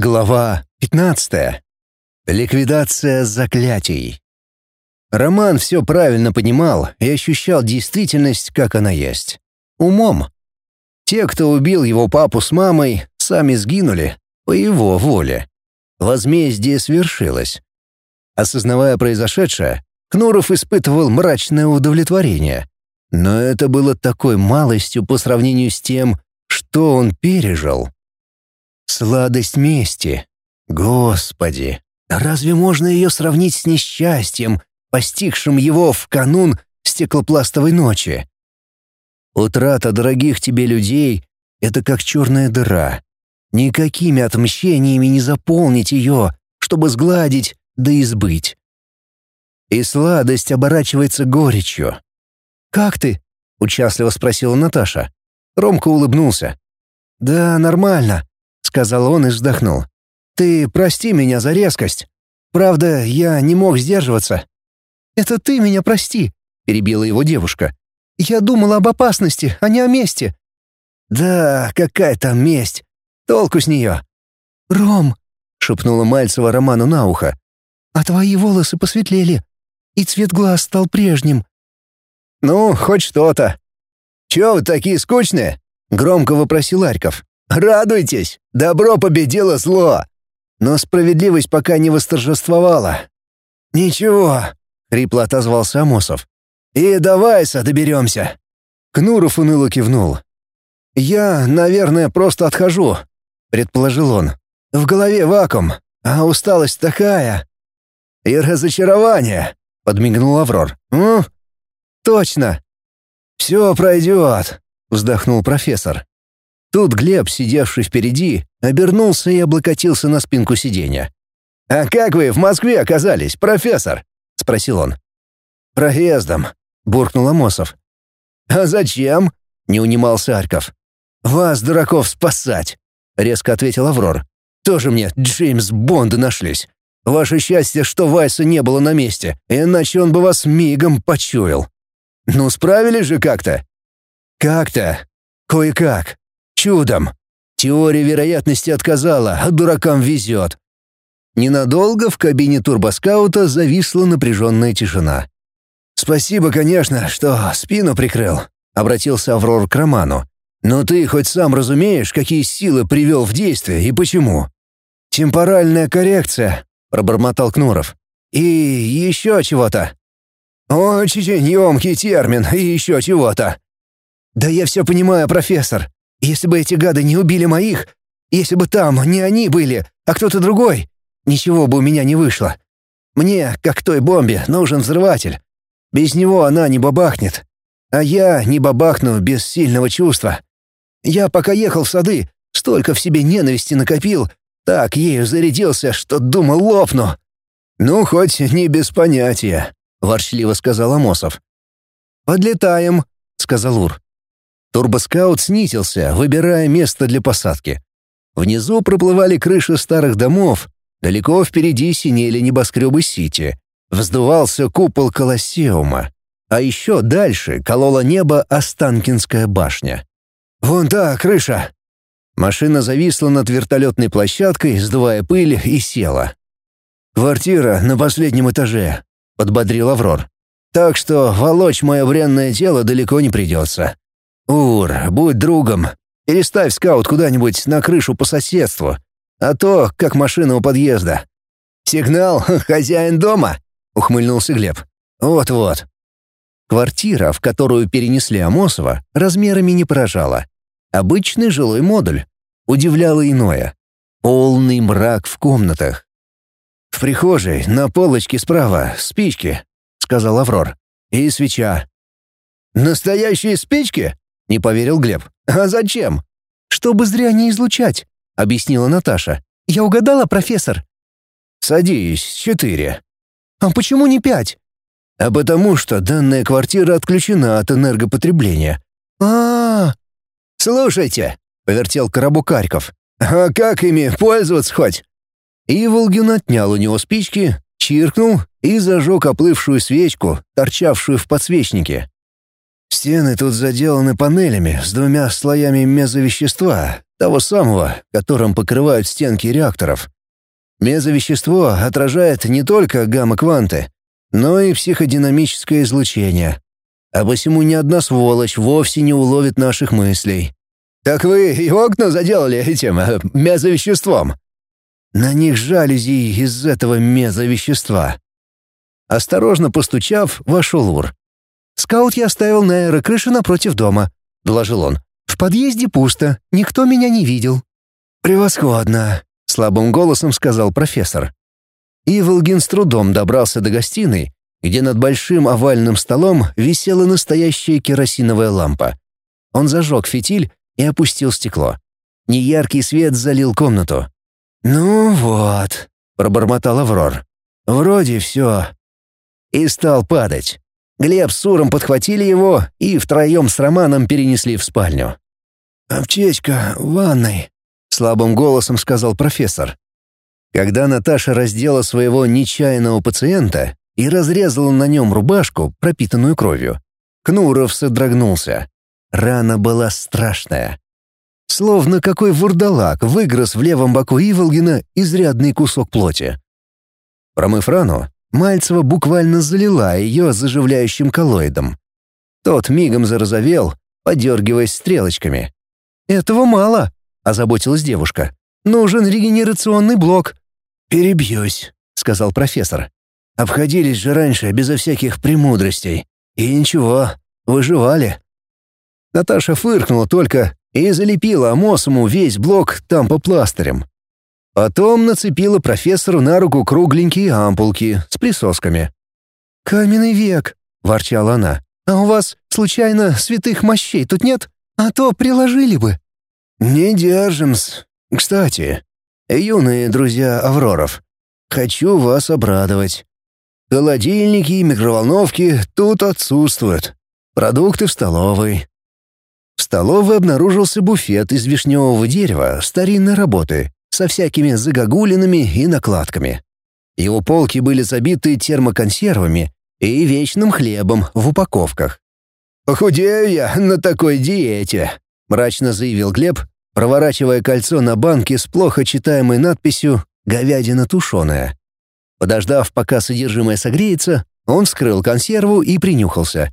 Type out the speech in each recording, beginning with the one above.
Глава 15. Ликвидация заклятий. Роман все правильно понимал и ощущал действительность, как она есть. Умом. Те, кто убил его папу с мамой, сами сгинули по его воле. Возмездие свершилось. Осознавая произошедшее, Кнуров испытывал мрачное удовлетворение. Но это было такой малостью по сравнению с тем, что он пережил. Сладость мести. Господи, разве можно ее сравнить с несчастьем, постигшим его в канун стеклопластовой ночи? Утрата дорогих тебе людей — это как черная дыра. Никакими отмщениями не заполнить ее, чтобы сгладить да избыть. И сладость оборачивается горечью. «Как ты?» — участливо спросила Наташа. Ромка улыбнулся. «Да, нормально», — сказал он и вздохнул. «Ты прости меня за резкость. Правда, я не мог сдерживаться». «Это ты меня прости», — перебила его девушка. «Я думала об опасности, а не о мести». «Да, какая там месть? Толку с нее?» «Ром», — шепнула Мальцева Роману на ухо, «а твои волосы посветлели, и цвет глаз стал прежним». «Ну, хоть что-то». «Чего вы такие скучные?» — громко вопросил Арьков. «Радуйтесь! Добро победило зло! Но справедливость пока не восторжествовала». «Ничего», — хрипло отозвался Амосов. «И давай-со доберемся». Кнуров уныло кивнул. «Я, наверное, просто отхожу», — предположил он. «В голове вакуум, а усталость такая». «И разочарование», — подмигнул Аврор. «Точно». «Все пройдет», — вздохнул профессор. Тут Глеб, сидевший впереди, обернулся и облокотился на спинку сиденья. «А как вы в Москве оказались, профессор?» — спросил он. «Проездом», — буркнул Амосов. «А зачем?» — не унимался Арьков. «Вас, дураков, спасать», — резко ответил Аврор. «Тоже мне Джеймс Бонды нашлись. Ваше счастье, что Вайса не было на месте, иначе он бы вас мигом почуял. Ну, справились же как-то?» «Как-то. Кое-как. Чудом. Теория вероятности отказала, а дуракам везет». Ненадолго в кабине турбоскаута зависла напряженная тишина. «Спасибо, конечно, что спину прикрыл», — обратился Аврор к Роману. «Но ты хоть сам разумеешь, какие силы привел в действие и почему?» «Темпоральная коррекция», — пробормотал Кнуров. «И еще чего-то». «Очень емкий термин, и еще чего-то». «Да я все понимаю, профессор. Если бы эти гады не убили моих, если бы там не они были, а кто-то другой, ничего бы у меня не вышло. Мне, как той бомбе, нужен взрыватель. Без него она не бабахнет. А я не бабахну без сильного чувства. Я пока ехал в сады, столько в себе ненависти накопил, так ею зарядился, что думал лопну». «Ну, хоть не без понятия», — ворчливо сказал Амосов. «Подлетаем», — сказал Ур. Турбоскаут снизился, выбирая место для посадки. Внизу проплывали крыши старых домов, далеко впереди синели небоскребы Сити. Вздувался купол Колоссеума, а еще дальше колола небо Останкинская башня. «Вон та крыша!» Машина зависла над вертолетной площадкой, сдувая пыль, и села. «Квартира на последнем этаже», — подбодрил Аврор. «Так что волочь мое бренное тело далеко не придется. Ур, будь другом, переставь скаут куда-нибудь на крышу по соседству, а то как машина у подъезда». «Сигнал, хозяин дома», — ухмыльнулся Глеб. «Вот-вот». Квартира, в которую перенесли Амосова, размерами не поражала. Обычный жилой модуль. Удивляло иное. Полный мрак в комнатах. «В прихожей, на полочке справа, спички», — сказал Аврор. «И свеча». «Настоящие спички?» — не поверил Глеб. «А зачем?» «Чтобы зря не излучать», — объяснила Наташа. «Я угадала, профессор?» «Садись, 4». «А почему не 5?» «А потому что данная квартира отключена от энергопотребления». «А-а-а!» «Слушайте», — повертел коробок Арьков. «А как ими пользоваться хоть?» Иволгин отнял у него спички, чиркнул и зажег оплывшую свечку, торчавшую в подсвечнике. Стены тут заделаны панелями с 2 слоями мезовещества, того самого, которым покрывают стенки реакторов. Мезовещество отражает не только гамма-кванты, но и психодинамическое излучение. А посему ни одна сволочь вовсе не уловит наших мыслей. «Так вы и окна заделали этим мезовеществом?» «На них жалюзи из этого мезовещества». Осторожно постучав, вошел Ур. «Скаут я оставил на аэрокрыше напротив дома», — доложил он. «В подъезде пусто, никто меня не видел». «Превосходно», — слабым голосом сказал профессор. Иволгин с трудом добрался до гостиной, где над большим овальным столом висела настоящая керосиновая лампа. Он зажег фитиль и опустил стекло. Неяркий свет залил комнату. «Ну вот», — пробормотал Аврор. «Вроде все». И стал падать. Глеб с Уром подхватили его и втроем с Романом перенесли в спальню. «Аптечка в ванной», — слабым голосом сказал профессор. Когда Наташа раздела своего нечаянного пациента и разрезала на нем рубашку, пропитанную кровью, Кнуров содрогнулся. Рана была страшная. Словно какой вурдалак выгрыз в левом боку Иволгина изрядный кусок плоти. Промыв рану, Мальцева буквально залила ее заживляющим коллоидом. Тот мигом зарозовел, подергиваясь стрелочками. «Этого мало», — озаботилась девушка. «Нужен регенерационный блок». «Перебьюсь», — сказал профессор. «Обходились же раньше безо всяких премудростей. И ничего, выживали». Наташа фыркнула только и залепила Амосому весь блок тампопластырем. Потом нацепила профессору на руку кругленькие ампулки с присосками. «Каменный век», — ворчала она. «А у вас, случайно, святых мощей тут нет? А то приложили бы». «Не держим-с. Кстати, юные друзья Авроров, хочу вас обрадовать. Холодильники и микроволновки тут отсутствуют. Продукты в столовой». В столовой обнаружился буфет из вишневого дерева старинной работы со всякими загогулинами и накладками. Его полки были забиты термоконсервами и вечным хлебом в упаковках. «Похудею я на такой диете», — мрачно заявил Глеб, проворачивая кольцо на банке с плохо читаемой надписью «Говядина тушеная». Подождав, пока содержимое согреется, он вскрыл консерву и принюхался.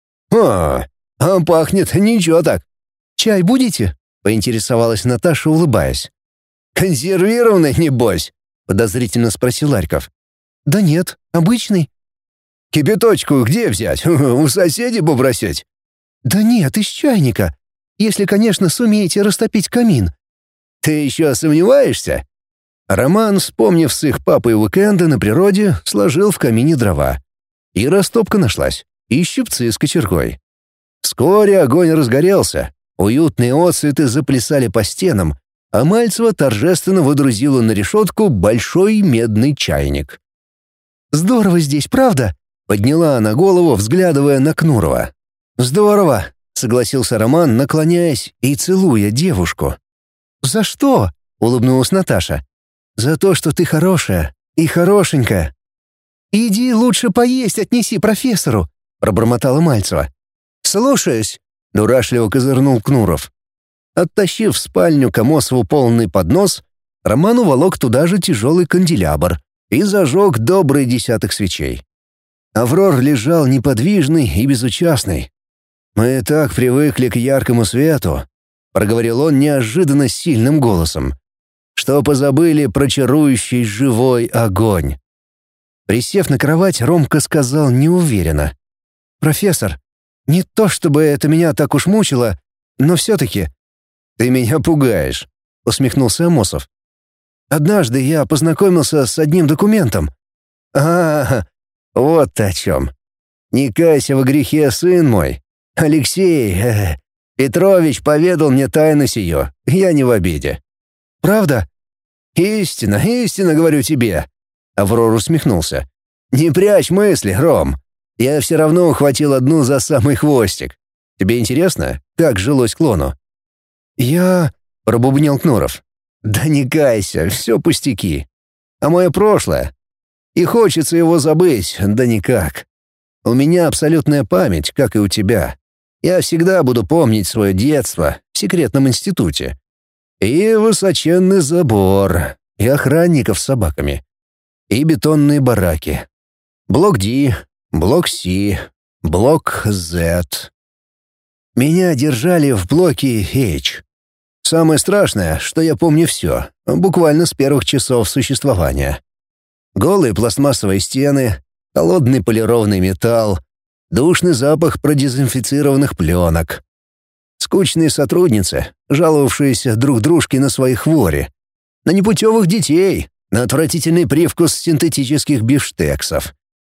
«А пахнет ничего так». «Чай будете?» — поинтересовалась Наташа, улыбаясь. «Консервированный, небось?» — подозрительно спросил Ларьков. «Да нет, обычный». «Кипяточку где взять? У соседей попросить?» «Да нет, из чайника. Если, конечно, сумеете растопить камин». «Ты еще сомневаешься?» Роман, вспомнив с их папой уикенда на природе, сложил в камине дрова. И растопка нашлась, и щипцы с кочергой. Вскоре огонь разгорелся, уютные отцветы заплясали по стенам, а Мальцева торжественно выдрузила на решетку большой медный чайник. «Здорово здесь, правда?» — подняла она голову, взглядывая на Кнурова. «Здорово», — согласился Роман, наклоняясь и целуя девушку. «За что?» — улыбнулась Наташа. «За то, что ты хорошая и хорошенькая». «Иди лучше поесть отнеси профессору», — пробормотала Мальцева. «Слушаюсь», — дурашливо козырнул Кнуров. Оттащив в спальню к Амосову полный поднос, Роман уволок туда же тяжелый канделябр и зажег добрый десяток свечей. Аврор лежал неподвижный и безучастный. «Мы так привыкли к яркому свету», — проговорил он неожиданно сильным голосом, «что позабыли про чарующий живой огонь». Присев на кровать, Ромка сказал неуверенно. «Профессор, не то чтобы это меня так уж мучило, но все-таки...» «Ты меня пугаешь», — усмехнулся Амосов. «Однажды я познакомился с одним документом». Вот ты о чем. Не кайся во грехе, сын мой. Алексей Петрович поведал мне тайну сию, я не в обиде». «Правда?» «Истина, истина, говорю тебе». Аврор усмехнулся. «Не прячь мысли, Ром. Я все равно ухватил одну за самый хвостик. Тебе интересно, как жилось клону?» «Я...» — пробубнил Кнуров. «Да не кайся, все пустяки. А мое прошлое? И хочется его забыть, да никак. У меня абсолютная память, как и у тебя. Я всегда буду помнить свое детство в секретном институте. И высоченный забор, и охранников с собаками, и бетонные бараки. Блок D, блок C, блок Z. Меня держали в блоке H. Самое страшное, что я помню все, буквально с первых часов существования. Голые пластмассовые стены, холодный полированный металл, душный запах продезинфицированных пленок. Скучные сотрудницы, жаловавшиеся друг дружке на свои хвори, на непутевых детей, на отвратительный привкус синтетических бифштексов.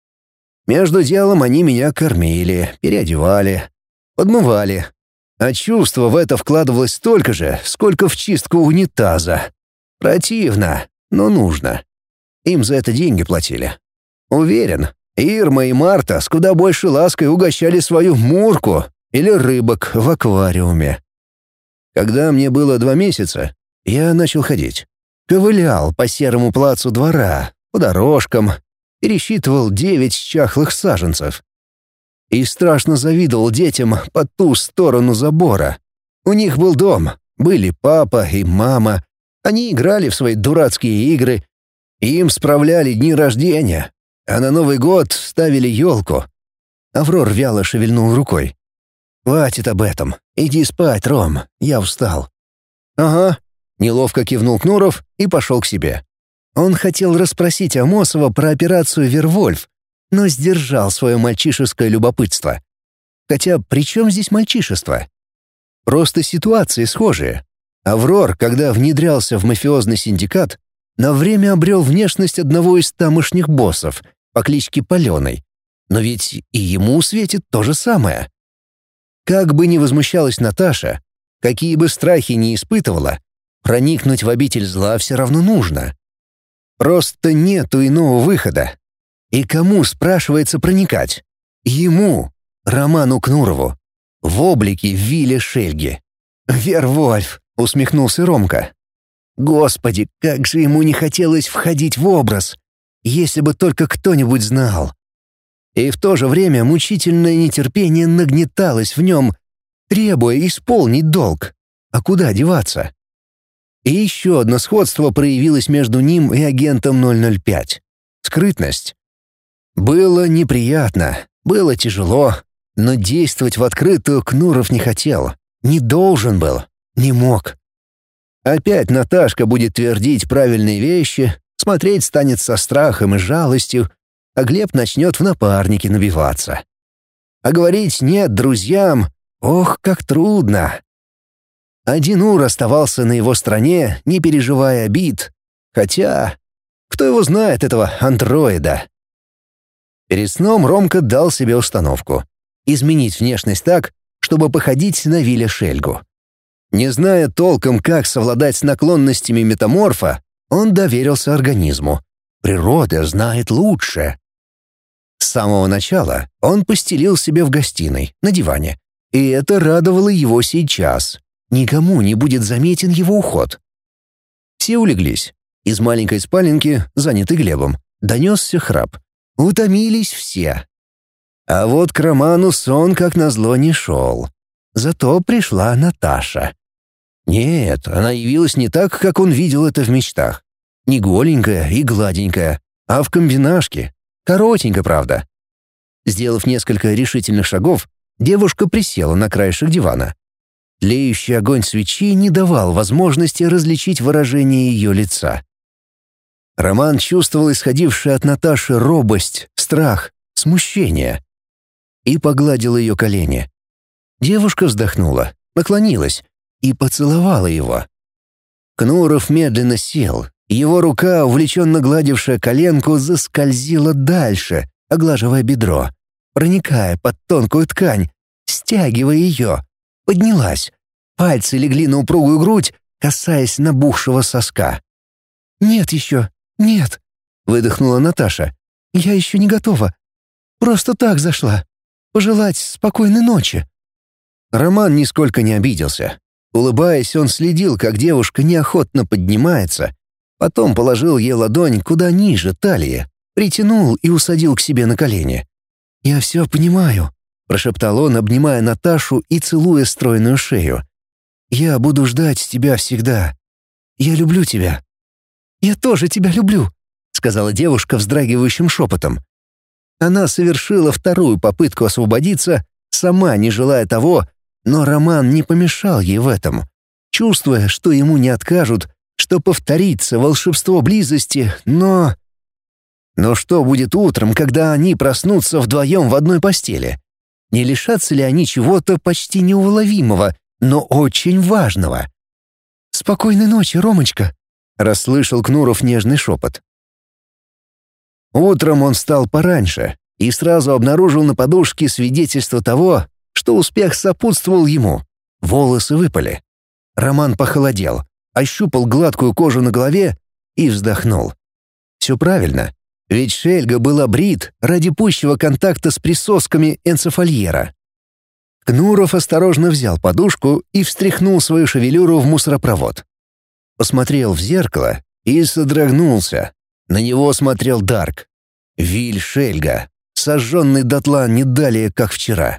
Между делом они меня кормили, переодевали, подмывали. А чувство в это вкладывалось столько же, сколько в чистку унитаза. Противно, но нужно. Им за это деньги платили. Уверен, Ирма и Марта с куда больше лаской угощали свою Мурку или рыбок в аквариуме. Когда мне было 2 месяца, я начал ходить. Ковылял по серому плацу двора, по дорожкам, пересчитывал 9 чахлых саженцев. И страшно завидовал детям по ту сторону забора. У них был дом, были папа и мама. Они играли в свои дурацкие игры, им справляли дни рождения, а на Новый год ставили елку. Аврор вяло шевельнул рукой. «Хватит об этом. Иди спать, Ром. Я устал». «Ага», — неловко кивнул Кнуров и пошел к себе. Он хотел расспросить Амосова про операцию «Вервольф», но сдержал свое мальчишеское любопытство. Хотя при чем здесь мальчишество? Просто ситуации схожие. Аврор, когда внедрялся в мафиозный синдикат, на время обрел внешность одного из тамошних боссов по кличке Паленый. Но ведь и ему светит то же самое. Как бы ни возмущалась Наташа, какие бы страхи ни испытывала, проникнуть в обитель зла все равно нужно. Просто нету иного выхода. И кому, спрашивается, проникать? Ему, Роману Кнурову, в облике Вилли Шельги. «Вервольф», — усмехнулся Ромка. Господи, как же ему не хотелось входить в образ, если бы только кто-нибудь знал. И в то же время мучительное нетерпение нагнеталось в нем, требуя исполнить долг. А куда деваться? И еще одно сходство проявилось между ним и агентом 005. Скрытность. Было неприятно, было тяжело, но действовать в открытую Кнуров не хотел, не должен был, не мог. Опять Наташка будет твердить правильные вещи, смотреть станет со страхом и жалостью, а Глеб начнет в напарнике набиваться. А говорить «нет» друзьям, ох, как трудно. Один Ур оставался на его стороне, не переживая обид. Хотя, кто его знает, этого андроида? Перед сном Ромка дал себе установку — изменить внешность так, чтобы походить на Вилля Шельгу. Не зная толком, как совладать с наклонностями метаморфа, он доверился организму. Природа знает лучше. С самого начала он постелил себе в гостиной, на диване. И это радовало его сейчас. Никому не будет заметен его уход. Все улеглись. Из маленькой спаленки, занятой Глебом, донесся храп. Утомились все. А вот к Роману сон, как назло, не шел. Зато пришла Наташа. Нет, она явилась не так, как он видел это в мечтах. Не голенькая и гладенькая, а в комбинашке. Коротенько, правда. Сделав несколько решительных шагов, девушка присела на краешек дивана. Тлеющий огонь свечи не давал возможности различить выражение ее лица. Роман чувствовал исходившую от Наташи робость, страх, смущение. И погладил ее колени. Девушка вздохнула, наклонилась и поцеловала его. Кнуров медленно сел, его рука, увлеченно гладившая коленку, заскользила дальше, оглаживая бедро, проникая под тонкую ткань, стягивая ее. Поднялась. Пальцы легли на упругую грудь, касаясь набухшего соска. «Нет еще, нет», — выдохнула Наташа. «Я еще не готова. Просто так зашла. Пожелать спокойной ночи». Роман нисколько не обиделся. Улыбаясь, он следил, как девушка неохотно поднимается, потом положил ей ладонь куда ниже талии, притянул и усадил к себе на колени. «Я все понимаю», — прошептал он, обнимая Наташу и целуя стройную шею. «Я буду ждать тебя всегда. Я люблю тебя». «Я тоже тебя люблю», — сказала девушка вздрагивающим шепотом. Она совершила вторую попытку освободиться, сама не желая того, но Роман не помешал ей в этом. Чувствуя, что ему не откажут, что повторится волшебство близости, но... Но что будет утром, когда они проснутся вдвоем в одной постели? Не лишатся ли они чего-то почти неуловимого, но очень важного? «Спокойной ночи, Ромочка», — расслышал Кнуров нежный шепот. Утром он встал пораньше и сразу обнаружил на подушке свидетельство того, что успех сопутствовал ему. Волосы выпали. Роман похолодел, ощупал гладкую кожу на голове и вздохнул. Все правильно, ведь Шельга был брит ради пущего контакта с присосками энцефальера. Кнуров осторожно взял подушку и встряхнул свою шевелюру в мусоропровод. Посмотрел в зеркало и содрогнулся. На него смотрел Дарк. Виль Шельга, сожженный дотла не далее, как вчера.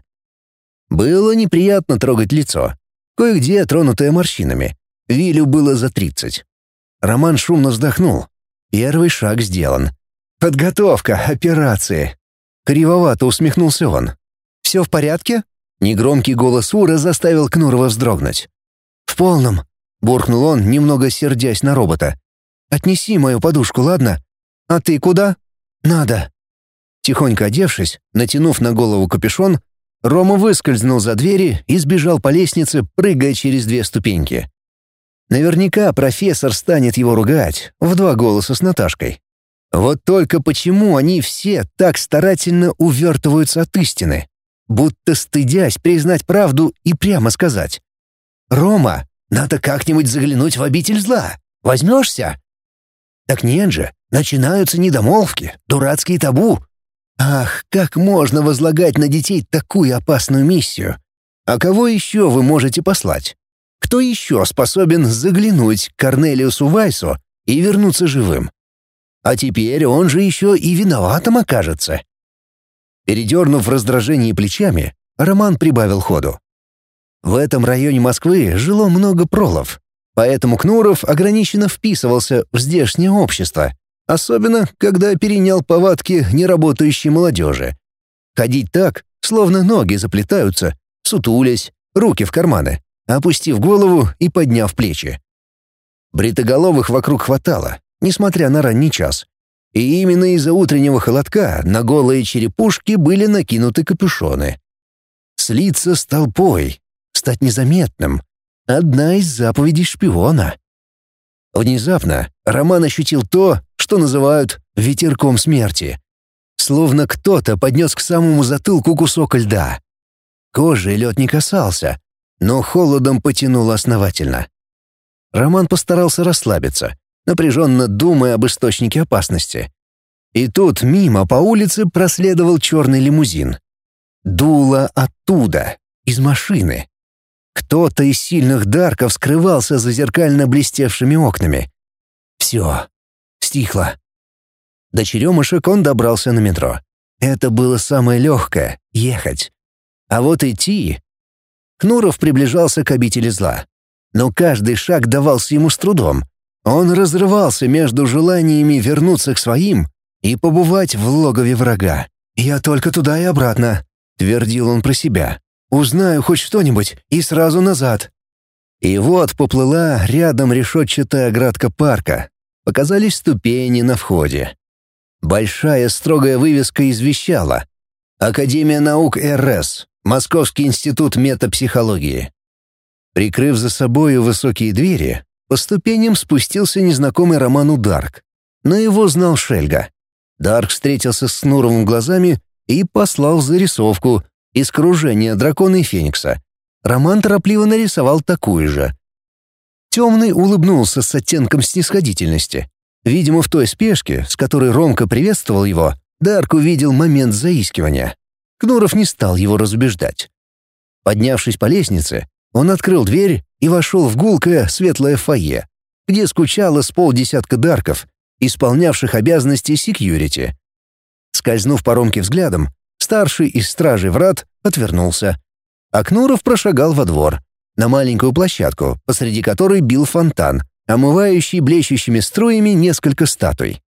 Было неприятно трогать лицо, кое-где тронутое морщинами. Вилю было за 30. Роман шумно вздохнул. Первый шаг сделан. Подготовка операции. Кривовато усмехнулся он. «Все в порядке?» Негромкий голос Ура заставил Кнурова вздрогнуть. «В полном», — буркнул он, немного сердясь на робота. «Отнеси мою подушку, ладно? А ты куда?» «Надо». Тихонько одевшись, натянув на голову капюшон, Рома выскользнул за двери и сбежал по лестнице, прыгая через 2 ступеньки. Наверняка профессор станет его ругать в 2 голоса с Наташкой. Вот только почему они все так старательно увертываются от истины, будто стыдясь признать правду и прямо сказать: «Рома, надо как-нибудь заглянуть в обитель зла. Возьмешься?» Так нет же, начинаются недомолвки, дурацкие табу. Ах, как можно возлагать на детей такую опасную миссию? А кого еще вы можете послать? Кто еще способен заглянуть к Корнелиусу Вайсу и вернуться живым? А теперь он же еще и виноватым окажется. Передернув в раздражении плечами, Роман прибавил ходу. В этом районе Москвы жило много пролов, поэтому Кнуров ограниченно вписывался в здешнее общество, особенно когда перенял повадки неработающей молодежи. Ходить так, словно ноги заплетаются, сутулясь, руки в карманы, опустив голову и подняв плечи. Бритоголовых вокруг хватало, несмотря на ранний час. И именно из-за утреннего холодка на голые черепушки были накинуты капюшоны. Слиться с толпой, стать незаметным — одна из заповедей шпиона. Внезапно Роман ощутил то, что называют «ветерком смерти». Словно кто-то поднес к самому затылку кусок льда. Кожи лед не касался, но холодом потянуло основательно. Роман постарался расслабиться, напряженно думая об источнике опасности. И тут мимо по улице проследовал черный лимузин. Дуло оттуда, из машины. Кто-то из сильных дарков скрывался за зеркально блестевшими окнами. Все, стихло. До Черемушек он добрался на метро. Это было самое легкое — ехать. А вот идти... Кнуров приближался к обители зла. Но каждый шаг давался ему с трудом. Он разрывался между желаниями вернуться к своим и побывать в логове врага. «Я только туда и обратно», — твердил он про себя. «Узнаю хоть что-нибудь и сразу назад». И вот поплыла рядом решетчатая оградка парка. Показались ступени на входе. Большая строгая вывеска извещала: «Академия наук РС, Московский институт метапсихологии». Прикрыв за собою высокие двери, по ступеням спустился незнакомый Роману Дарк. Но его знал Шельга. Дарк встретился с Кнуровым глазами и послал зарисовку из кружения дракона и феникса. Роман торопливо нарисовал такую же. Темный улыбнулся с оттенком снисходительности. Видимо, в той спешке, с которой Ромка приветствовал его, Дарк увидел момент заискивания. Кнуров не стал его разубеждать. Поднявшись по лестнице, он открыл дверь и вошел в гулкое светлое фойе, где скучало с полдесятка дарков, исполнявших обязанности секьюрити. Скользнув по Ромке взглядом, старший из стражей врат отвернулся. А Кнуров прошагал во двор, на маленькую площадку, посреди которой бил фонтан, омывающий блещущими струями несколько статуй.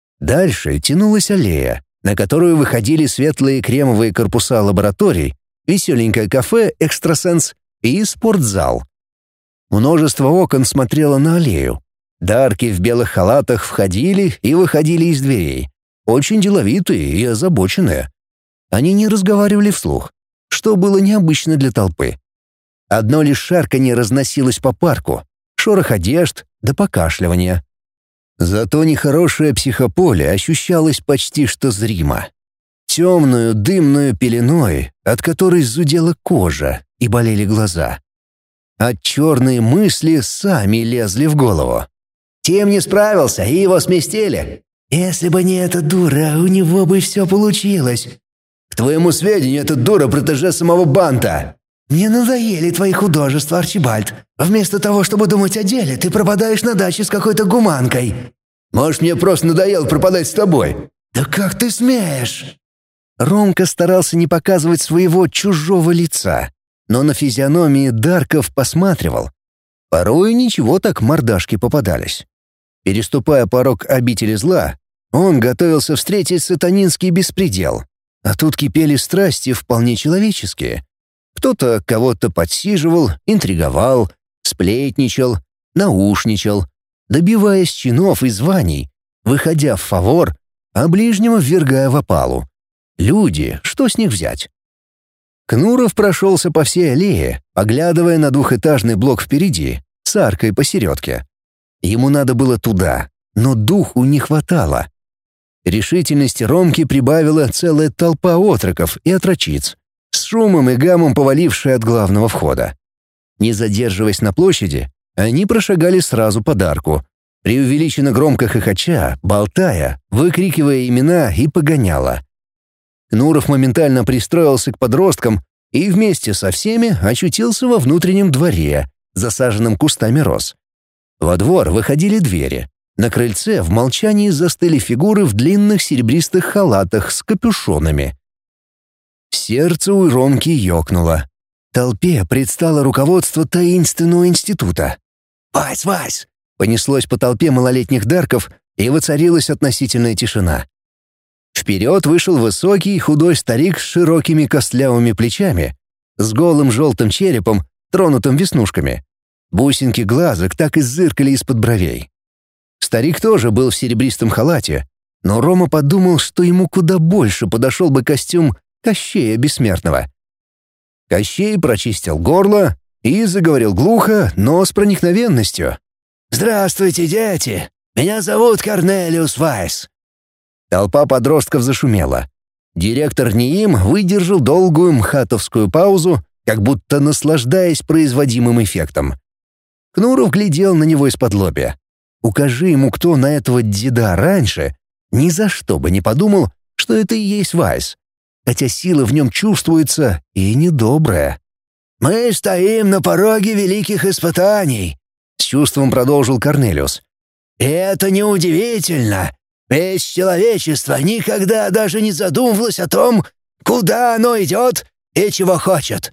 Дальше тянулась аллея, на которую выходили светлые кремовые корпуса лабораторий, веселенькое кафе «Экстрасенс» и спортзал. Множество окон смотрело на аллею. Дарки в белых халатах входили и выходили из дверей, очень деловитые и озабоченные. Они не разговаривали вслух, что было необычно для толпы. Одно лишь шарканье разносилось по парку, шорох одежд да покашливание. Зато нехорошее психополе ощущалось почти что зримо. Темную дымную пеленой, от которой зудела кожа и болели глаза. А черные мысли сами лезли в голову. «Тим не справился, и его сместили. Если бы не эта дура, у него бы все получилось. К твоему сведению, эта дура протеже самого Банта. Мне надоели твои художества, Арчибальд. Вместо того, чтобы думать о деле, ты пропадаешь на даче с какой-то гуманкой. Может, мне просто надоело пропадать с тобой? Да как ты смеешь?» Ромка старался не показывать своего чужого лица, но на физиономии Дарков посматривал. Порой ничего так мордашки попадались. Переступая порог обители зла, он готовился встретить сатанинский беспредел. А тут кипели страсти вполне человеческие. Кто-то кого-то подсиживал, интриговал, сплетничал, наушничал, добиваясь чинов и званий, выходя в фавор, а ближнего ввергая в опалу. Люди, что с них взять? Кнуров прошелся по всей аллее, поглядывая на двухэтажный блок впереди, с аркой посередке. Ему надо было туда, но духу не хватало. Решительности Ромки прибавила целая толпа отроков и отрочиц, с шумом и гамом повалившая от главного входа. Не задерживаясь на площади, они прошагали сразу под арку, преувеличенно громко хохоча, болтая, выкрикивая имена и погоняла. Кнуров моментально пристроился к подросткам и вместе со всеми очутился во внутреннем дворе, засаженном кустами роз. Во двор выходили двери. На крыльце в молчании застыли фигуры в длинных серебристых халатах с капюшонами. Сердце у Ромки ёкнуло. Толпе предстало руководство таинственного института. «Вась, Вась!» — понеслось по толпе малолетних дарков, и воцарилась относительная тишина. Вперед вышел высокий худой старик с широкими костлявыми плечами, с голым желтым черепом, тронутым веснушками. Бусинки глазок так и зыркали из-под бровей. Старик тоже был в серебристом халате, но Рома подумал, что ему куда больше подошел бы костюм Кощея Бессмертного. Кощей прочистил горло и заговорил глухо, но с проникновенностью. «Здравствуйте, дети! Меня зовут Корнелиус Вайс». Толпа подростков зашумела. Директор НИИМ выдержал долгую мхатовскую паузу, как будто наслаждаясь производимым эффектом. Кнуров глядел на него из-подлобья. Укажи ему кто на этого деда раньше, ни за что бы не подумал, что это и есть Вайс. Хотя сила в нем чувствуется и недобрая. «Мы стоим на пороге великих испытаний», — с чувством продолжил Корнелиус. «И это неудивительно. Ведь человечество никогда даже не задумывалось о том, куда оно идет и чего хочет.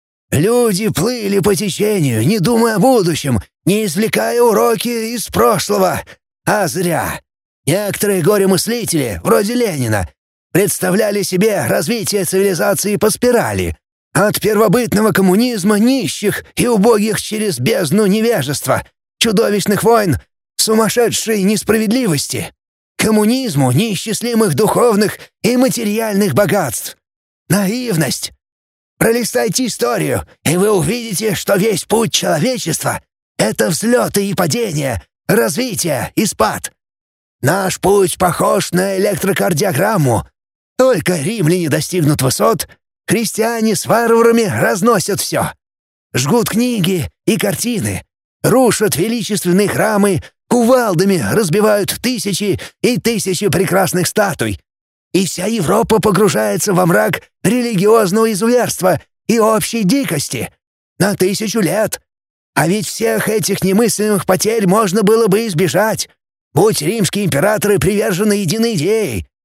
Люди плыли по течению, не думая о будущем, не извлекая уроки из прошлого. А зря. Некоторые горе-мыслители, вроде Ленина, представляли себе развитие цивилизации по спирали. От первобытного коммунизма нищих и убогих через бездну невежества, чудовищных войн, сумасшедшей несправедливости. К коммунизму неисчислимых духовных и материальных богатств. Наивность. Пролистайте историю, и вы увидите, что весь путь человечества — это взлеты и падения, развитие и спад. Наш путь похож на электрокардиограмму. Только римляне достигнут высот, христиане с варварами разносят все. Жгут книги и картины, рушат величественные храмы, кувалдами разбивают тысячи и тысячи прекрасных статуй. И вся Европа погружается во мрак религиозного изуверства и общей дикости. На 1000 лет. А ведь всех этих немыслимых потерь можно было бы избежать, будь римские императоры привержены единой идее.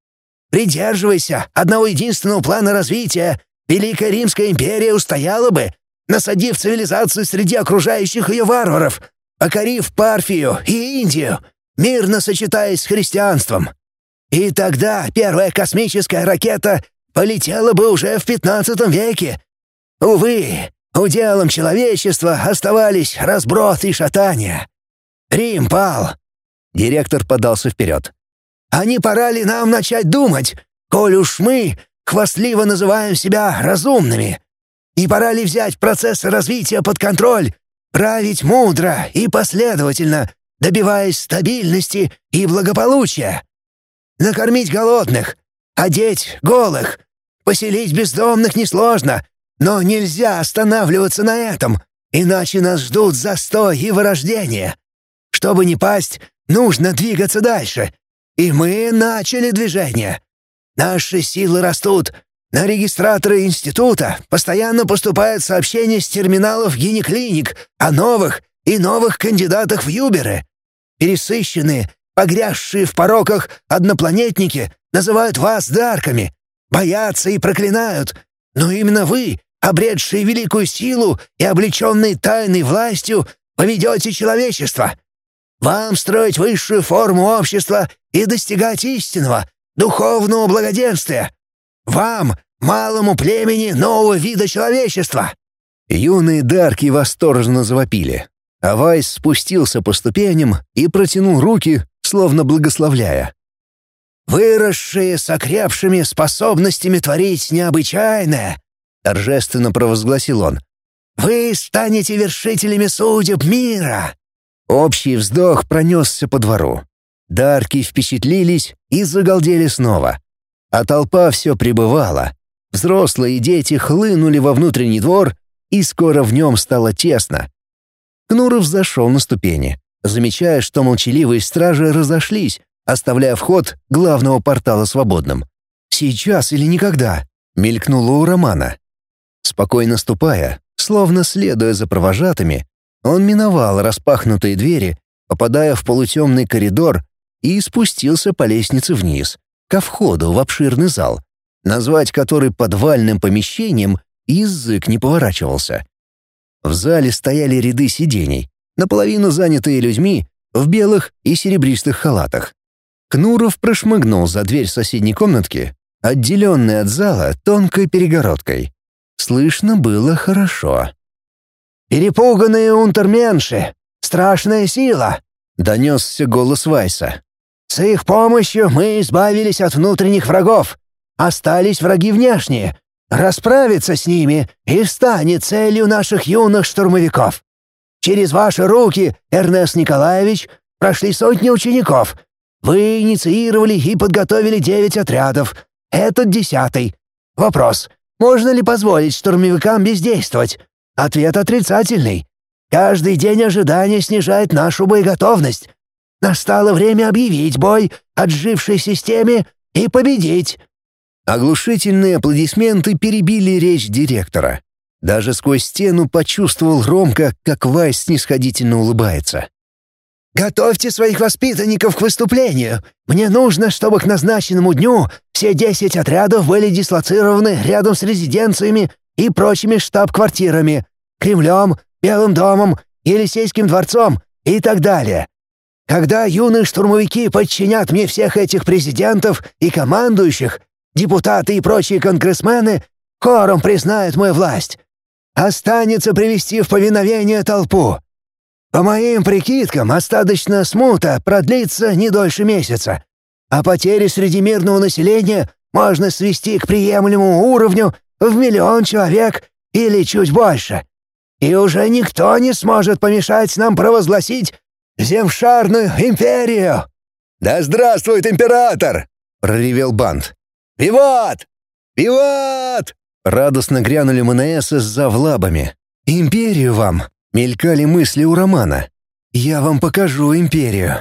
Придерживайся одного единственного плана развития. Великая Римская империя устояла бы, насадив цивилизацию среди окружающих ее варваров, покорив Парфию и Индию, мирно сочетаясь с христианством. И тогда первая космическая ракета полетела бы уже в 15 веке. Увы, уделом человечества оставались разброд и шатания. Рим пал. Директор подался вперед. А не пора ли нам начать думать, коль уж мы хвастливо называем себя разумными? Не пора ли взять процесс развития под контроль, править мудро и последовательно, добиваясь стабильности и благополучия? Накормить голодных, одеть голых, поселить бездомных несложно, но нельзя останавливаться на этом, иначе нас ждут застой и вырождение. Чтобы не пасть, нужно двигаться дальше. И мы начали движение. Наши силы растут. На регистраторы института постоянно поступают сообщения с терминалов гинеклиник о новых и новых кандидатах в юберы. Пересыщенные, погрязшие в пороках однопланетники называют вас дарками, боятся и проклинают. Но именно вы, обретшие великую силу и облеченные тайной властью, поведете человечество. Вам строить высшую форму общества и достигать истинного, духовного благоденствия. Вам, малому племени нового вида человечества!» Юные дарки восторженно завопили, а Вайс спустился по ступеням и протянул руки, словно благословляя. «Выросшие с окрепшими способностями творить необычайное», — торжественно провозгласил он, — «вы станете вершителями судеб мира». Общий вздох пронесся по двору. Дарки впечатлились и загалдели снова. А толпа все прибывала. Взрослые и дети хлынули во внутренний двор, и скоро в нем стало тесно. Кнуров зашел на ступени, замечая, что молчаливые стражи разошлись, оставляя вход главного портала свободным. «Сейчас или никогда», — мелькнуло у Романа. Спокойно ступая, словно следуя за провожатыми, он миновал распахнутые двери, попадая в полутемный коридор, и спустился по лестнице вниз, ко входу в обширный зал, назвать который подвальным помещением язык не поворачивался. В зале стояли ряды сидений, наполовину занятые людьми в белых и серебристых халатах. Кнуров прошмыгнул за дверь соседней комнатки, отделенной от зала тонкой перегородкой. Слышно было хорошо. «Перепуганные унтерменши! Страшная сила!» — донесся голос Вайса. «С их помощью мы избавились от внутренних врагов. Остались враги внешние. Расправиться с ними и станет целью наших юных штурмовиков. Через ваши руки, Эрнест Николаевич, прошли сотни учеников. Вы инициировали и подготовили 9 отрядов. Этот 10-й. Вопрос: можно ли позволить штурмовикам бездействовать? Ответ отрицательный. Каждый день ожидания снижает нашу боеготовность. Настало время объявить бой отжившей системе и победить». Оглушительные аплодисменты перебили речь директора. Даже сквозь стену почувствовал Ромка, как Вайс снисходительно улыбается. «Готовьте своих воспитанников к выступлению. Мне нужно, чтобы к назначенному дню все 10 отрядов были дислоцированы рядом с резиденциями и прочими штаб-квартирами, Кремлем, Белым домом, Елисейским дворцом и так далее. Когда юные штурмовики подчинят мне всех этих президентов и командующих, депутаты и прочие конгрессмены хором признают мою власть. Останется привести в повиновение толпу. По моим прикидкам, остаточная смута продлится не дольше месяца, а потери среди мирного населения можно свести к приемлемому уровню в 1 миллион человек или чуть больше. И уже никто не сможет помешать нам провозгласить Земшарную империю!» «Да здравствует император!» — проревел Бант. «Виват! Виват!» — радостно грянули МНС за влабами. «Империю вам!» — мелькали мысли у Романа. «Я вам покажу империю!»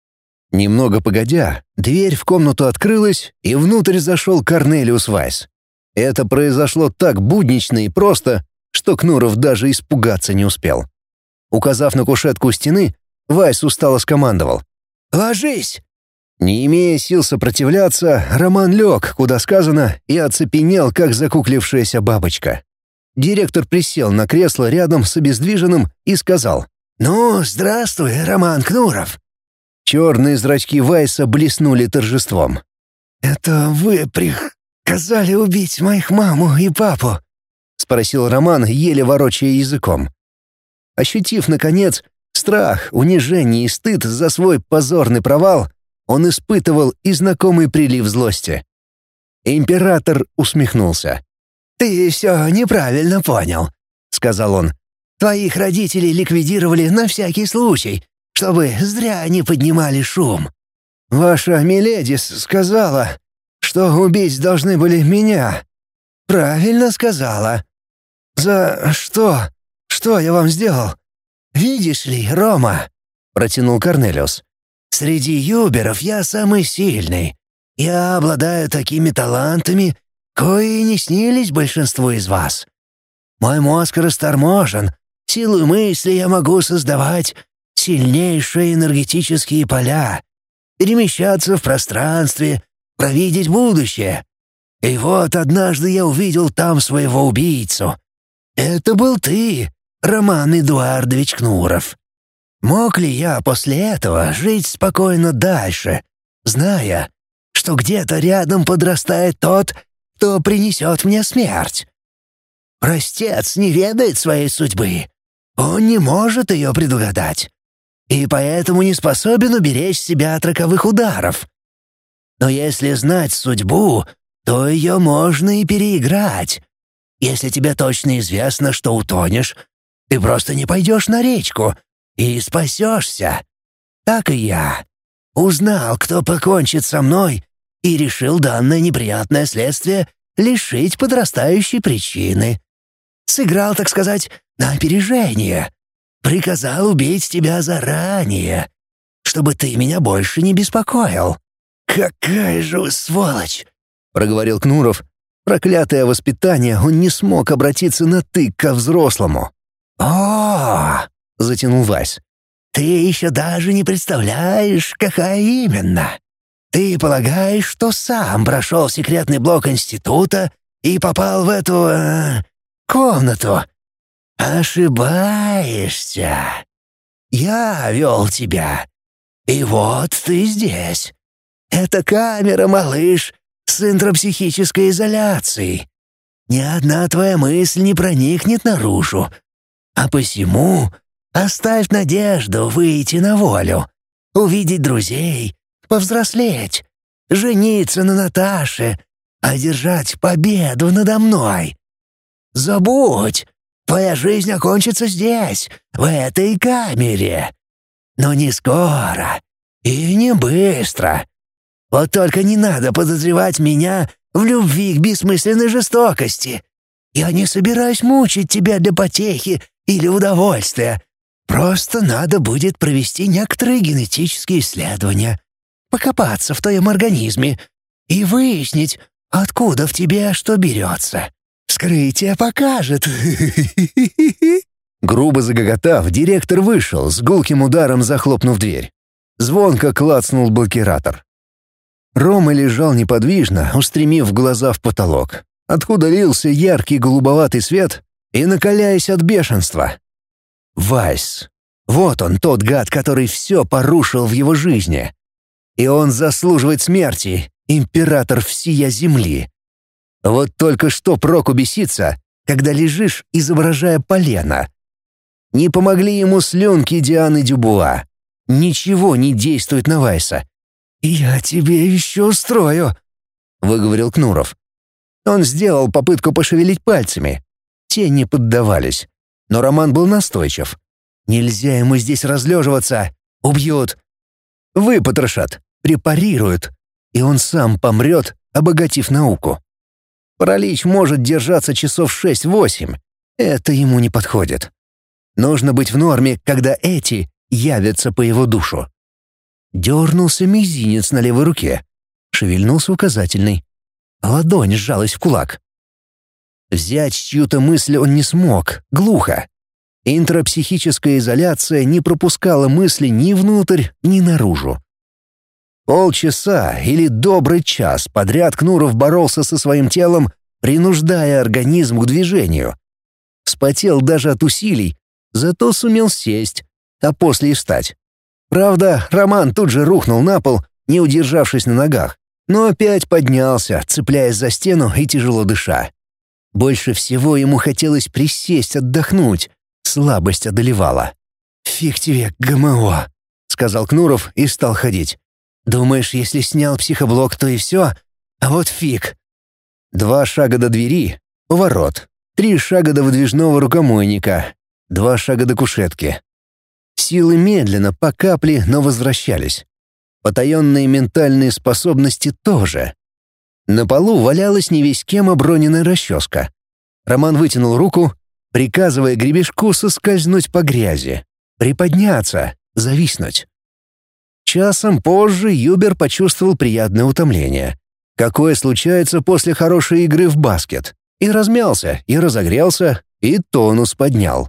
Немного погодя, дверь в комнату открылась, и внутрь зашел Корнелиус Вайс. Это произошло так буднично и просто, что Кнуров даже испугаться не успел. Указав на кушетку у стены, Вайс устало скомандовал: «Ложись!» Не имея сил сопротивляться, Роман лег, куда сказано, и оцепенел, как закуклившаяся бабочка. Директор присел на кресло рядом с обездвиженным и сказал: «Ну, здравствуй, Роман Кнуров». Черные зрачки Вайса блеснули торжеством. «Это вы приказали убить моих маму и папу?» — спросил Роман, еле ворочая языком. Ощутив, наконец, страх, унижение и стыд за свой позорный провал, он испытывал и знакомый прилив злости. Император усмехнулся. «Ты все неправильно понял», — сказал он. «Твоих родителей ликвидировали на всякий случай, чтобы зря не поднимали шум». «Ваша миледи сказала, что убить должны были меня». «Правильно сказала». «За что? Что я вам сделал?» «Видишь ли, Рома», — протянул Корнелиус, «среди юберов я самый сильный. Я обладаю такими талантами, кои не снились большинству из вас. Мой мозг расторможен, силой мысли я могу создавать сильнейшие энергетические поля, перемещаться в пространстве, провидеть будущее. И вот однажды я увидел там своего убийцу. Это был ты, Роман Эдуардович Кнуров. Мог ли я после этого жить спокойно дальше, зная, что где-то рядом подрастает тот, кто принесет мне смерть? Простец не ведает своей судьбы. Он не может ее предугадать. И поэтому не способен уберечь себя от роковых ударов. Но если знать судьбу, то ее можно и переиграть. Если тебе точно известно, что утонешь, ты просто не пойдешь на речку и спасешься. Так и я. Узнал, кто покончит со мной, и решил данное неприятное следствие лишить подрастающей причины. Сыграл, так сказать, на опережение. Приказал убить тебя заранее, чтобы ты меня больше не беспокоил. Какая же вы сволочь!» — проговорил Кнуров. Проклятое воспитание, он не смог обратиться на «ты» ко взрослому. «О!» — затянул Вась. «Ты еще даже не представляешь, какая именно. Ты полагаешь, что сам прошел секретный блок института и попал в эту комнату? Ошибаешься. Я вел тебя. И вот ты здесь. Это камера, малыш, с интропсихической изоляцией. Ни одна твоя мысль не проникнет наружу. А посему оставь надежду выйти на волю, увидеть друзей, повзрослеть, жениться на Наташе, одержать победу надо мной. Забудь, твоя жизнь окончится здесь, в этой камере. Но не скоро и не быстро. Вот только не надо подозревать меня в любви к бессмысленной жестокости. Я не собираюсь мучить тебя для потехи или удовольствия. Просто надо будет провести некоторые генетические исследования, покопаться в твоем организме и выяснить, откуда в тебе что берется. Вскрытие покажет». Грубо загоготав, директор вышел, с гулким ударом захлопнув дверь. Звонко клацнул блокиратор. Рома лежал неподвижно, устремив глаза в потолок, откуда лился яркий голубоватый свет и накаляясь от бешенства. Вайс. Вот он, тот гад, который все порушил в его жизни. И он заслуживает смерти, император всея земли. Вот только что проку беситься, когда лежишь, изображая полено. Не помогли ему слюнки Дианы Дюбуа. Ничего не действует на Вайса. «Я тебе еще устрою», — выговорил Кнуров. Он сделал попытку пошевелить пальцами. Те не поддавались. Но Роман был настойчив. Нельзя ему здесь разлеживаться. Убьют. Выпотрошат, препарируют. И он сам помрет, обогатив науку. Паралич может держаться часов 6-8. Это ему не подходит. Нужно быть в норме, когда эти явятся по его душу. Дернулся мизинец на левой руке. Шевельнулся указательный. Ладонь сжалась в кулак. Взять чью-то мысль он не смог, глухо. Интропсихическая изоляция не пропускала мысли ни внутрь, ни наружу. Полчаса или добрый час подряд Кнуров боролся со своим телом, принуждая организм к движению. Вспотел даже от усилий, зато сумел сесть, а после и встать. Правда, Роман тут же рухнул на пол, не удержавшись на ногах, но опять поднялся, цепляясь за стену и тяжело дыша. Больше всего ему хотелось присесть, отдохнуть. Слабость одолевала. «Фиг тебе, ГМО», — сказал Кнуров и стал ходить. «Думаешь, если снял психоблок, то и все? А вот фиг». 2 шага до двери — поворот. 3 шага до выдвижного рукомойника. 2 шага до кушетки. Силы медленно, по капле, но возвращались. Потаенные ментальные способности тоже. На полу валялась не весь кем оброненная расческа. Роман вытянул руку, приказывая гребешку соскользнуть по грязи, приподняться, зависнуть. Часом позже Юбер почувствовал приятное утомление, какое случается после хорошей игры в баскет, и размялся, и разогрелся, и тонус поднял.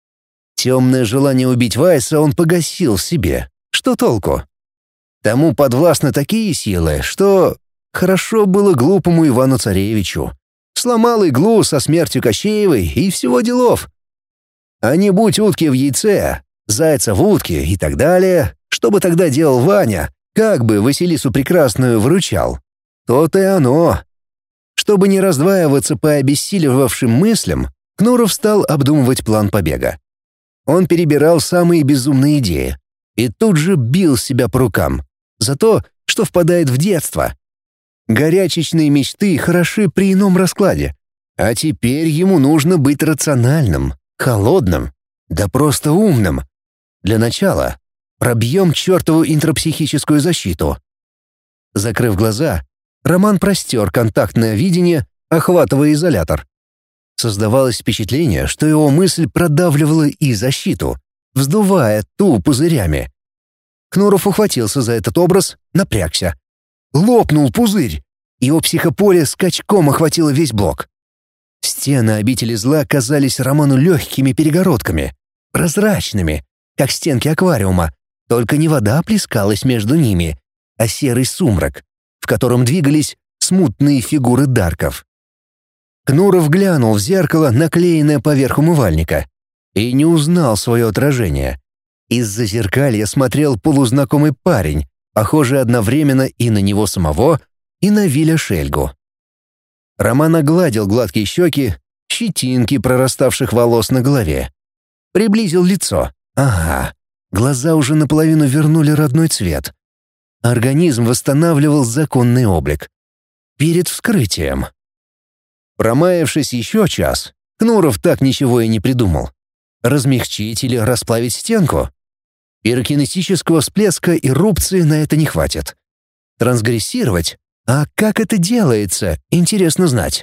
Темное желание убить Вайса он погасил в себе. Что толку? Тому подвластны такие силы, что хорошо было глупому Ивану-Царевичу. Сломал иглу со смертью Кощеевой и всего делов. А не будь утки в яйце, зайца в утке и так далее, что бы тогда делал Ваня, как бы Василису Прекрасную выручал? То-то и оно. Чтобы не раздваиваться по обессиливавшим мыслям, Кнуров стал обдумывать план побега. Он перебирал самые безумные идеи и тут же бил себя по рукам за то, что впадает в детство. Горячечные мечты хороши при ином раскладе, а теперь ему нужно быть рациональным, холодным, да просто умным. Для начала пробьем чертову интропсихическую защиту. Закрыв глаза, Роман простер контактное видение, охватывая изолятор. Создавалось впечатление, что его мысль продавливала и защиту, вздувая ту пузырями. Кнуров ухватился за этот образ, напрягся. Лопнул пузырь. Его психополе скачком охватило весь блок. Стены обители зла казались Роману легкими перегородками, прозрачными, как стенки аквариума, только не вода плескалась между ними, а серый сумрак, в котором двигались смутные фигуры дарков. Кнуров глянул в зеркало, наклеенное поверх умывальника, и не узнал свое отражение. Из-за зеркалья смотрел полузнакомый парень, похожий одновременно и на него самого, и на Виля Шельгу. Роман огладил гладкие щеки, щетинки прораставших волос на голове. Приблизил лицо. Ага, глаза уже наполовину вернули родной цвет. Организм восстанавливал законный облик. Перед вскрытием. Промаявшись еще час, Кнуров так ничего и не придумал. Размягчить или расплавить стенку? Пирокинетического всплеска и рубцы на это не хватит. Трансгрессировать? А как это делается, интересно знать.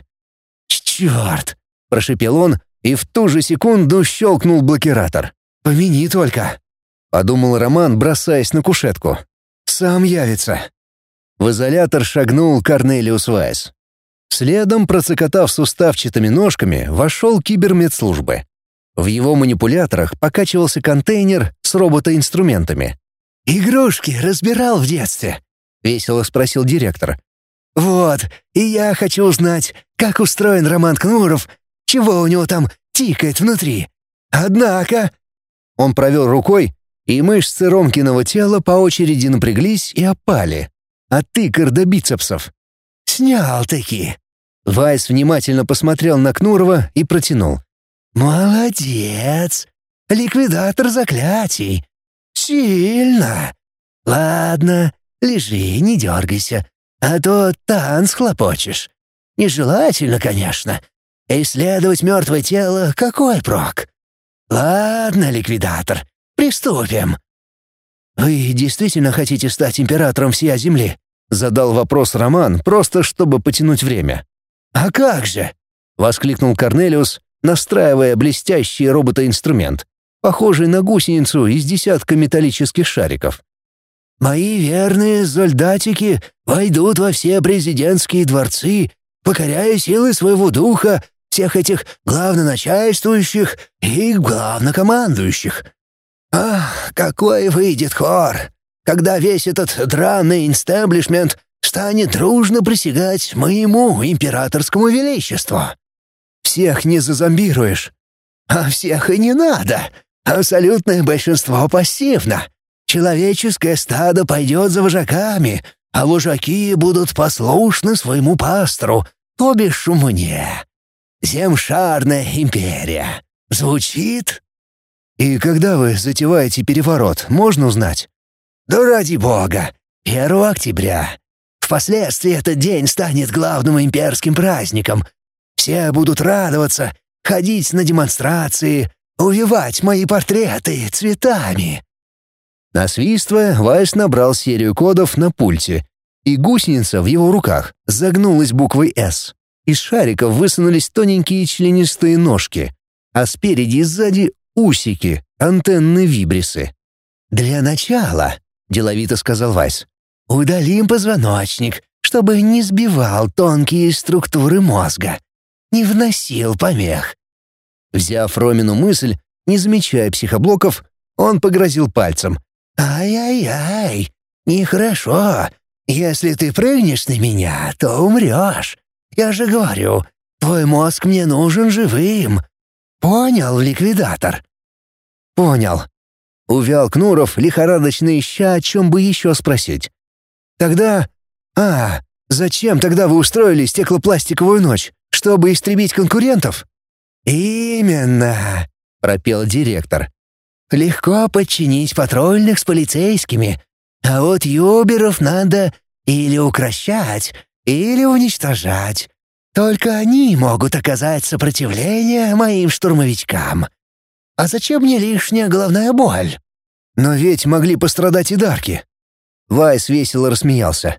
«Черт!» — прошепел он, и в ту же секунду щелкнул блокиратор. «Помяни только!» — подумал Роман, бросаясь на кушетку. «Сам явится!» В изолятор шагнул Корнелиус Вайс. Следом, процокотав суставчатыми ножками, вошел кибермедслужбы. В его манипуляторах покачивался контейнер с роботоинструментами. «Игрушки разбирал в детстве?» — весело спросил директор. «Вот, и я хочу узнать, как устроен Роман Кнуров, чего у него там тикает внутри. Однако...» Он провел рукой, и мышцы Ромкиного тела по очереди напряглись и опали. От икр до бицепсов. «Снял-таки!» Вайс внимательно посмотрел на Кнурова и протянул. «Молодец! Ликвидатор заклятий! Сильно! Ладно, лежи, не дергайся, а то танц хлопочешь. Нежелательно, конечно. Исследовать мертвое тело — какой прок? Ладно, ликвидатор, приступим». «Вы действительно хотите стать императором всей Земли?» — задал вопрос Роман, просто чтобы потянуть время. «А как же?» — воскликнул Корнелиус, настраивая блестящий роботоинструмент, похожий на гусеницу из десятка металлических шариков. «Мои верные солдатики войдут во все президентские дворцы, покоряя силы своего духа, всех этих главноначальствующих и главнокомандующих. Ах, какой выйдет хор! когда весь этот драный инстеблишмент станет дружно присягать моему императорскому величеству. Всех не зазомбируешь. А всех и не надо. Абсолютное большинство пассивно. Человеческое стадо пойдет за вожаками, а вожаки будут послушны своему пастору, то бишь мне. Земшарная империя. Звучит? И когда вы затеваете переворот, можно узнать? Да ради бога, 1 октября. Впоследствии этот день станет главным имперским праздником. Все будут радоваться, ходить на демонстрации, увивать мои портреты цветами». Насвистывая, Вайс набрал серию кодов на пульте, и гусеница в его руках загнулась буквой «С». Из шариков высунулись тоненькие членистые ножки, а спереди и сзади — усики, антенны вибрисы. «Для начала», — деловито сказал Вайс, — «удалим позвоночник, чтобы не сбивал тонкие структуры мозга, не вносил помех». Взяв Ромину мысль, не замечая психоблоков, он погрозил пальцем. «Ай-яй-яй, нехорошо. Если ты прыгнешь на меня, то умрешь. Я же говорю, твой мозг мне нужен живым. Понял, ликвидатор?» «Понял». Увял Кнуров, лихорадочно ища, о чем бы еще спросить. «Тогда... зачем тогда вы устроили стеклопластиковую ночь? Чтобы истребить конкурентов?» «Именно», — пропел директор. «Легко подчинить патрульных с полицейскими, а вот юберов надо или укрощать, или уничтожать. Только они могут оказать сопротивление моим штурмовичкам. А зачем мне лишняя головная боль?» «Но ведь могли пострадать и дарки». Вайс весело рассмеялся.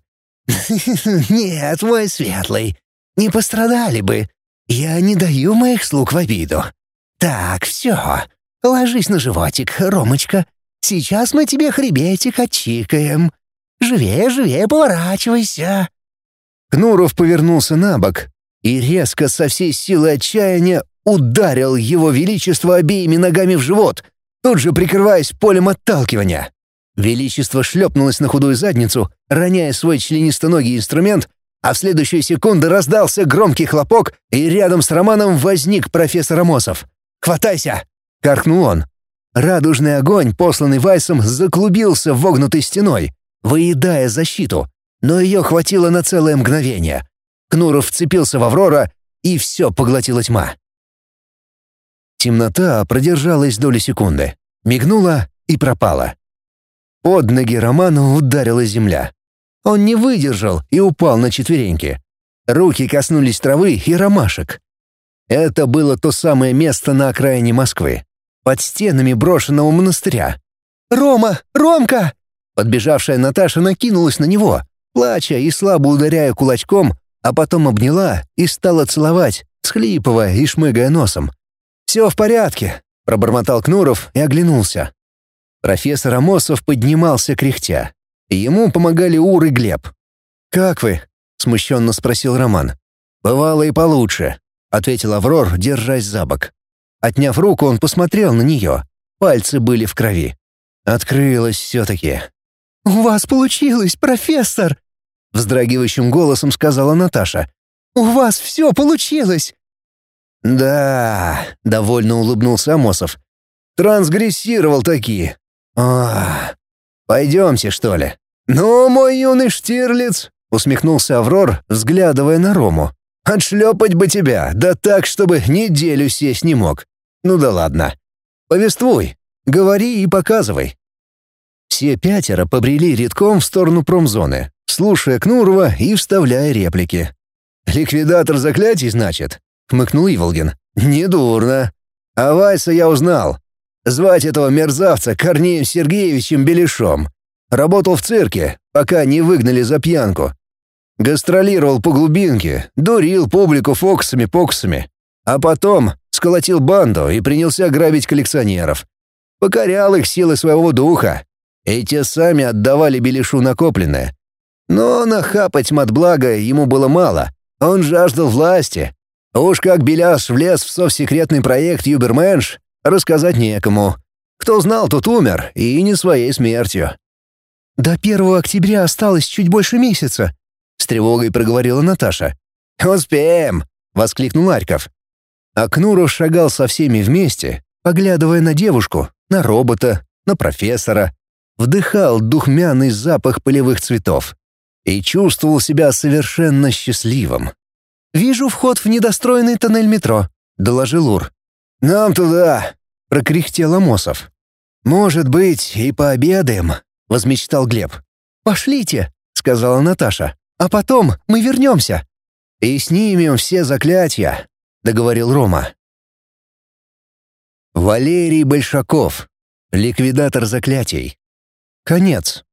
«Нет, мой светлый, не пострадали бы. Я не даю моих слуг в обиду. Так, все. Ложись на животик, Ромочка. Сейчас мы тебе хребетик отчикаем. Живее, живее поворачивайся». Кнуров повернулся на бок и резко со всей силы отчаяния ударил его величество обеими ногами в живот, тут же прикрываясь полем отталкивания. Величество шлепнулось на худую задницу, роняя свой членистоногий инструмент, а в следующую секунду раздался громкий хлопок, и рядом с Романом возник профессор Амосов. «Хватайся!» — каркнул он. Радужный огонь, посланный Вайсом, заклубился вогнутой стеной, выедая защиту, но ее хватило на целое мгновение. Кнуров вцепился в Аврора, и все поглотила тьма. Темнота продержалась долю секунды, мигнула и пропала. Под ноги Роману ударила земля. Он не выдержал и упал на четвереньки. Руки коснулись травы и ромашек. Это было то самое место на окраине Москвы, под стенами брошенного монастыря. «Рома! Ромка!» Подбежавшая Наташа накинулась на него, плача и слабо ударяя кулачком, а потом обняла и стала целовать, всхлипывая и шмыгая носом. «Все в порядке», — пробормотал Кнуров и оглянулся. Профессор Амосов поднимался кряхтя. Ему помогали Ур и Глеб. «Как вы?» — смущенно спросил Роман. «Бывало и получше», — ответил Аврор, держась за бок. Отняв руку, он посмотрел на нее. Пальцы были в крови. Открылось все-таки. «У вас получилось, профессор!» — вздрагивающим голосом сказала Наташа. «У вас все получилось!» «Да», — довольно улыбнулся Амосов. «Трансгрессировал такие. Пойдемте, что ли?» «Ну, мой юный Штирлиц», — усмехнулся Аврор, взглядывая на Рому. «Отшлепать бы тебя, да так, чтобы неделю сесть не мог. Ну да ладно. Повествуй, говори и показывай». Все пятеро побрели редком в сторону промзоны, слушая Кнурова и вставляя реплики. «Ликвидатор заклятий, значит?» — хмыкнул Иволгин. «Недурно. А Вайса я узнал. Звать этого мерзавца Корнеем Сергеевичем Беляшом. Работал в цирке, пока не выгнали за пьянку. Гастролировал по глубинке, дурил публику фокусами-покусами. А потом сколотил банду и принялся грабить коллекционеров. Покорял их силой своего духа. И те сами отдавали Беляшу накопленное. Но нахапать матблага ему было мало. Он жаждал власти. Уж как Беляш влез в совсекретный проект «Юберменш», рассказать некому. Кто знал, тот умер, и не своей смертью. «До 1 октября осталось чуть больше месяца», — с тревогой проговорила Наташа. «Успеем!» — воскликнул Арьков. Акнуров шагал со всеми вместе, поглядывая на девушку, на робота, на профессора, вдыхал духмяный запах полевых цветов и чувствовал себя совершенно счастливым. «Вижу вход в недостроенный тоннель метро», — доложил Ур. «Нам туда!» — прокряхтел Амосов. «Может быть, и пообедаем», — возмечтал Глеб. «Пошлите», — сказала Наташа. «А потом мы вернемся». «И снимем все заклятия», — договорил Рома. Валерий Большаков. Ликвидатор заклятий. Конец.